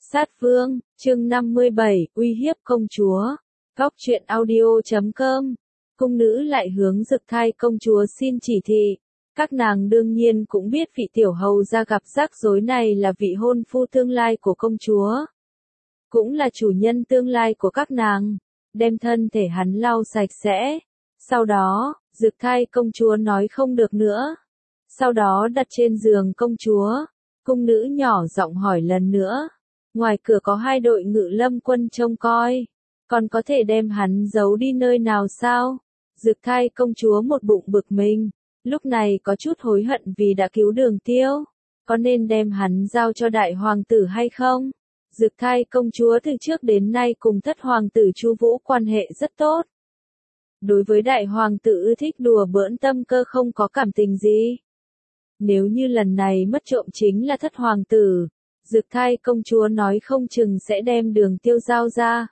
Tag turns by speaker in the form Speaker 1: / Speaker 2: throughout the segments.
Speaker 1: Sát Vương, chương 57, uy hiếp công chúa. Góc truyện audio.com. Cung nữ lại hướng Dực Thai công chúa xin chỉ thị. Các nàng đương nhiên cũng biết vị tiểu hầu ra gặp rắc rối này là vị hôn phu tương lai của công chúa. Cũng là chủ nhân tương lai của các nàng. Đem thân thể hắn lau sạch sẽ. Sau đó, Dực Thai công chúa nói không được nữa. Sau đó đặt trên giường công chúa. Cung nữ nhỏ giọng hỏi lần nữa. Ngoài cửa có 2 đội ngự lâm quân trông coi. Còn có thể đem hắn giấu đi nơi nào sao? Dực Thai công chúa một bụng bực mình. Lúc này có chút hối hận vì đã cứu Đường Tiêu. Có nên đem hắn giao cho đại hoàng tử hay không? Dực Thai công chúa từ trước đến nay cùng thất hoàng tử Chu Vũ quan hệ rất tốt. Đối với đại hoàng tử ưa thích đùa bỡn tâm cơ không có cảm tình gì. Nếu như lần này mất trộm chính là thất hoàng tử, Dực Thai công chúa nói không chừng sẽ đem Đường Tiêu giao ra.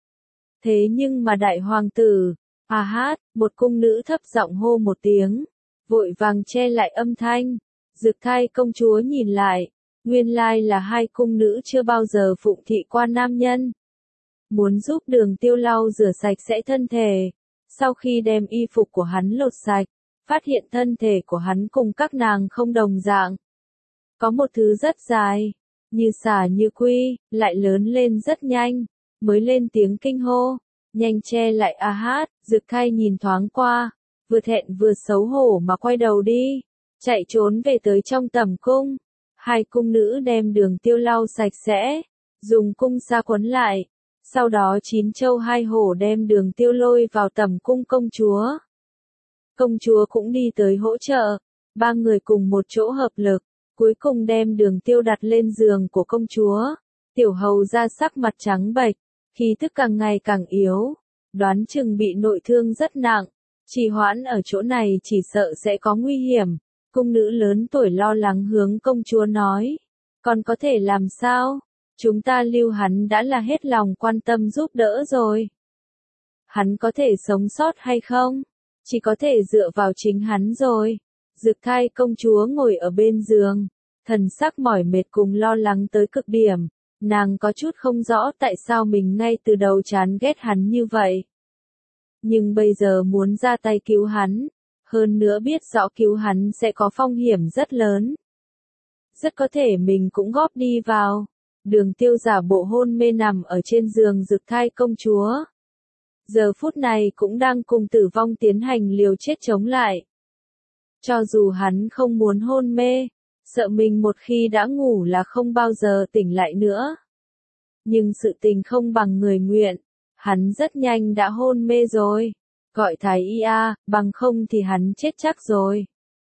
Speaker 1: Thế nhưng mà đại hoàng tử, một cung nữ thấp giọng hô một tiếng, vội vàng che lại âm thanh. Dực Thai công chúa nhìn lại, nguyên lai là 2 cung nữ chưa bao giờ phụng thị qua nam nhân. Muốn giúp Đường Tiêu lau rửa sạch sẽ thân thể, sau khi đem y phục của hắn lột sạch, phát hiện thân thể của hắn cùng các nàng không đồng dạng. Có một thứ rất dài, như xả như quy, lại lớn lên rất nhanh, mới lên tiếng kinh hô, nhanh che lại Dực Thai nhìn thoáng qua, vừa thẹn vừa xấu hổ mà quay đầu đi, chạy trốn về tới trong tẩm cung. 2 cung nữ đem Đường Tiêu lau sạch sẽ, dùng cung sa quấn lại, sau đó 9 châu 2 hổ đem Đường Tiêu lôi vào tẩm cung công chúa. Công chúa cũng đi tới hỗ trợ, 3 người cùng một chỗ hợp lực, cuối cùng đem Đường Tiêu đặt lên giường của công chúa. Tiểu hầu ra sắc mặt trắng bệch, khí tức càng ngày càng yếu, đoán chừng bị nội thương rất nặng, trì hoãn ở chỗ này chỉ sợ sẽ có nguy hiểm. Cung nữ lớn tuổi lo lắng hướng công chúa nói, còn có thể làm sao? Chúng ta lưu hắn đã là hết lòng quan tâm giúp đỡ rồi. Hắn có thể sống sót hay không? Chỉ có thể dựa vào chính hắn rồi. Dực Thai công chúa ngồi ở bên giường, thần sắc mỏi mệt cùng lo lắng tới cực điểm. Nàng có chút không rõ tại sao mình ngay từ đầu chán ghét hắn như vậy. Nhưng bây giờ muốn ra tay cứu hắn, hơn nữa biết rõ cứu hắn sẽ có phong hiểm rất lớn. Rất có thể mình cũng góp đi vào. Đường Tiêu giả bộ hôn mê nằm ở trên giường Dực Thai công chúa. Giờ phút này cũng đang cùng tử vong tiến hành liều chết chống lại. Cho dù hắn không muốn hôn mê, sợ mình một khi đã ngủ là không bao giờ tỉnh lại nữa. Nhưng sự tình không bằng người nguyện, hắn rất nhanh đã hôn mê rồi. Gọi thái y bằng không thì hắn chết chắc rồi.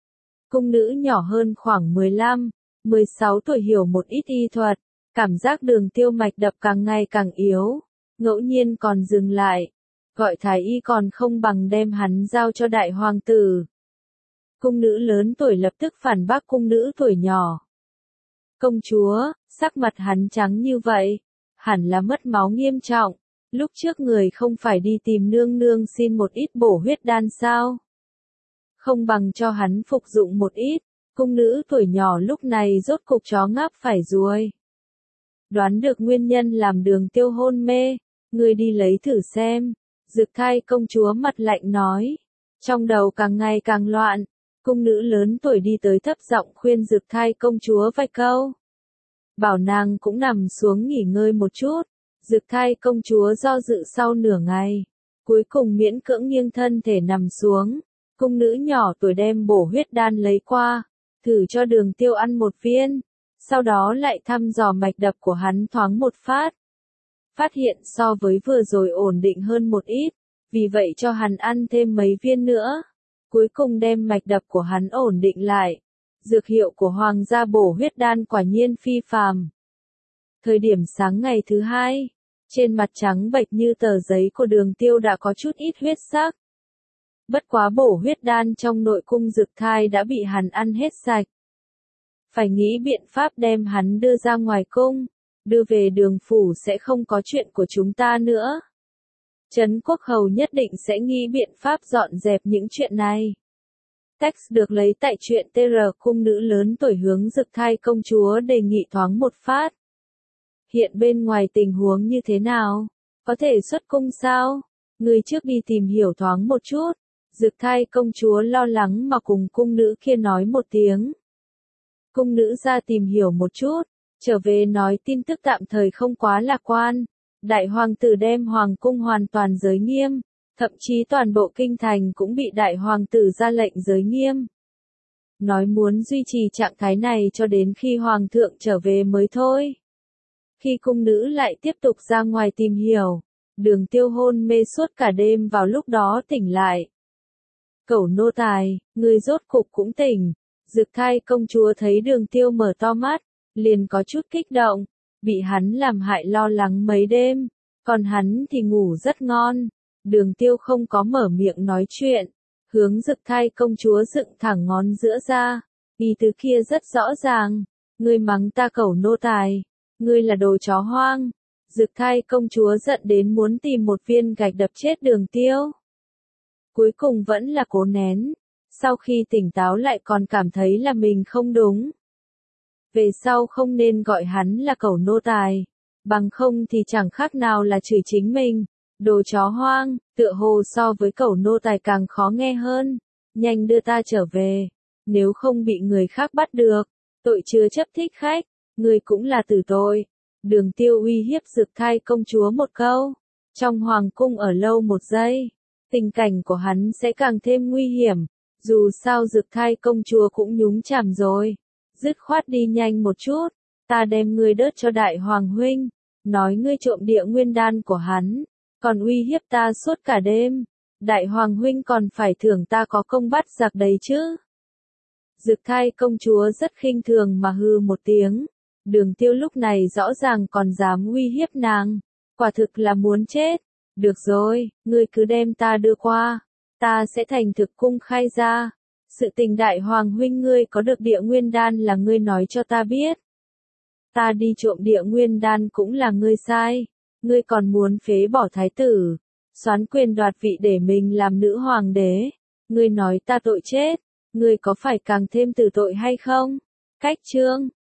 Speaker 1: Cung nữ nhỏ hơn khoảng 15, 16 tuổi hiểu một ít y thuật, cảm giác Đường Tiêu mạch đập càng ngày càng yếu, ngẫu nhiên còn dừng lại. Gọi thái y còn không bằng đem hắn giao cho đại hoàng tử. Cung nữ lớn tuổi lập tức phản bác cung nữ tuổi nhỏ. Công chúa, sắc mặt hắn trắng như vậy, hẳn là mất máu nghiêm trọng. Lúc trước người không phải đi tìm nương nương xin một ít bổ huyết đan sao? Không bằng cho hắn phục dụng một ít. Cung nữ tuổi nhỏ lúc này rốt cục chó ngáp phải ruồi. Đoán được nguyên nhân làm Đường Tiêu hôn mê, người đi lấy thử xem. Dực Thai công chúa mặt lạnh nói. Trong đầu càng ngày càng loạn, cung nữ lớn tuổi đi tới thấp giọng khuyên Dực Thai công chúa vài câu. Bảo nàng cũng nằm xuống nghỉ ngơi một chút. Dực Thai công chúa do dự sau nửa ngày, cuối cùng miễn cưỡng nghiêng thân thể nằm xuống. Cung nữ nhỏ tuổi đem bổ huyết đan lấy qua, thử cho Đường Tiêu ăn một viên, sau đó lại thăm dò mạch đập của hắn thoáng một phát. Phát hiện so với vừa rồi ổn định hơn một ít, vì vậy cho hắn ăn thêm mấy viên nữa. Cuối cùng đem mạch đập của hắn ổn định lại. Dược hiệu của hoàng gia bổ huyết đan quả nhiên phi phàm. Thời điểm sáng ngày thứ 2, trên mặt trắng bệch như tờ giấy của Đường Tiêu đã có chút ít huyết sắc. Bất quá bổ huyết đan trong nội cung Dực Thai đã bị hắn ăn hết sạch. Phải nghĩ biện pháp đem hắn đưa ra ngoài cung, đưa về Đường phủ sẽ không có chuyện của chúng ta nữa. Trấn Quốc Hầu nhất định sẽ nghĩ biện pháp dọn dẹp những chuyện này. Text được lấy tại truyện TR. Cung nữ lớn tuổi hướng Dực Thai công chúa đề nghị thoáng một phát. hiện bên ngoài tình huống như thế nào? Có thể xuất cung sao? Người trước đi tìm hiểu thoáng một chút. Dực Thai công chúa lo lắng mà cùng cung nữ kia nói một tiếng. Cung nữ ra tìm hiểu một chút, trở về nói tin tức tạm thời không quá lạc quan. Đại hoàng tử đem hoàng cung hoàn toàn giới nghiêm, thậm chí toàn bộ kinh thành cũng bị đại hoàng tử ra lệnh giới nghiêm. Nói muốn duy trì trạng thái này cho đến khi hoàng thượng trở về mới thôi. Khi cung nữ lại tiếp tục ra ngoài tìm hiểu, Đường Tiêu hôn mê suốt cả đêm vào lúc đó tỉnh lại. Cẩu nô tài, người rốt cục cũng tỉnh. Dực Thai công chúa thấy Đường Tiêu mở to mắt, liền có chút kích động, bị hắn làm hại lo lắng mấy đêm, còn hắn thì ngủ rất ngon. Đường Tiêu không có mở miệng nói chuyện, hướng Dực Thai công chúa dựng thẳng ngón giữa ra, ý tứ kia rất rõ ràng, ngươi mắng ta cẩu nô tài, ngươi là đồ chó hoang. Dực Thai công chúa giận đến muốn tìm một viên gạch đập chết Đường Tiêu. Cuối cùng vẫn là cố nén, sau khi tỉnh táo lại còn cảm thấy là mình không đúng. Về sau không nên gọi hắn là cẩu nô tài, bằng không thì chẳng khác nào là chửi chính mình. Đồ chó hoang, tựa hồ so với cẩu nô tài càng khó nghe hơn. Nhanh đưa ta trở về, nếu không bị người khác bắt được, tội chứa chấp thích khách, người cũng là tử tội. Đường Tiêu uy hiếp Dực Thai công chúa một câu. Trong hoàng cung ở lâu một giây, tình cảnh của hắn sẽ càng thêm nguy hiểm. Dù sao Dực Thai công chúa cũng nhúng chàm rồi. Dứt khoát đi nhanh một chút, ta đem ngươi đớt cho đại hoàng huynh, nói ngươi trộm địa nguyên đan của hắn, còn uy hiếp ta suốt cả đêm. Đại hoàng huynh còn phải thưởng ta có công bắt giặc đấy chứ. Dực Thai công chúa rất khinh thường mà hừ một tiếng. Đường Tiêu lúc này rõ ràng còn dám uy hiếp nàng, quả thực là muốn chết. Được rồi, ngươi cứ đem ta đưa qua, ta sẽ thành thực cung khai ra. Sự tình đại hoàng huynh ngươi có được địa nguyên đan là ngươi nói cho ta biết. Ta đi trộm địa nguyên đan cũng là ngươi sai. Ngươi còn muốn phế bỏ thái tử, soán quyền đoạt vị để mình làm nữ hoàng đế. Ngươi nói ta tội chết, ngươi có phải càng thêm tử tội hay không? Cách chương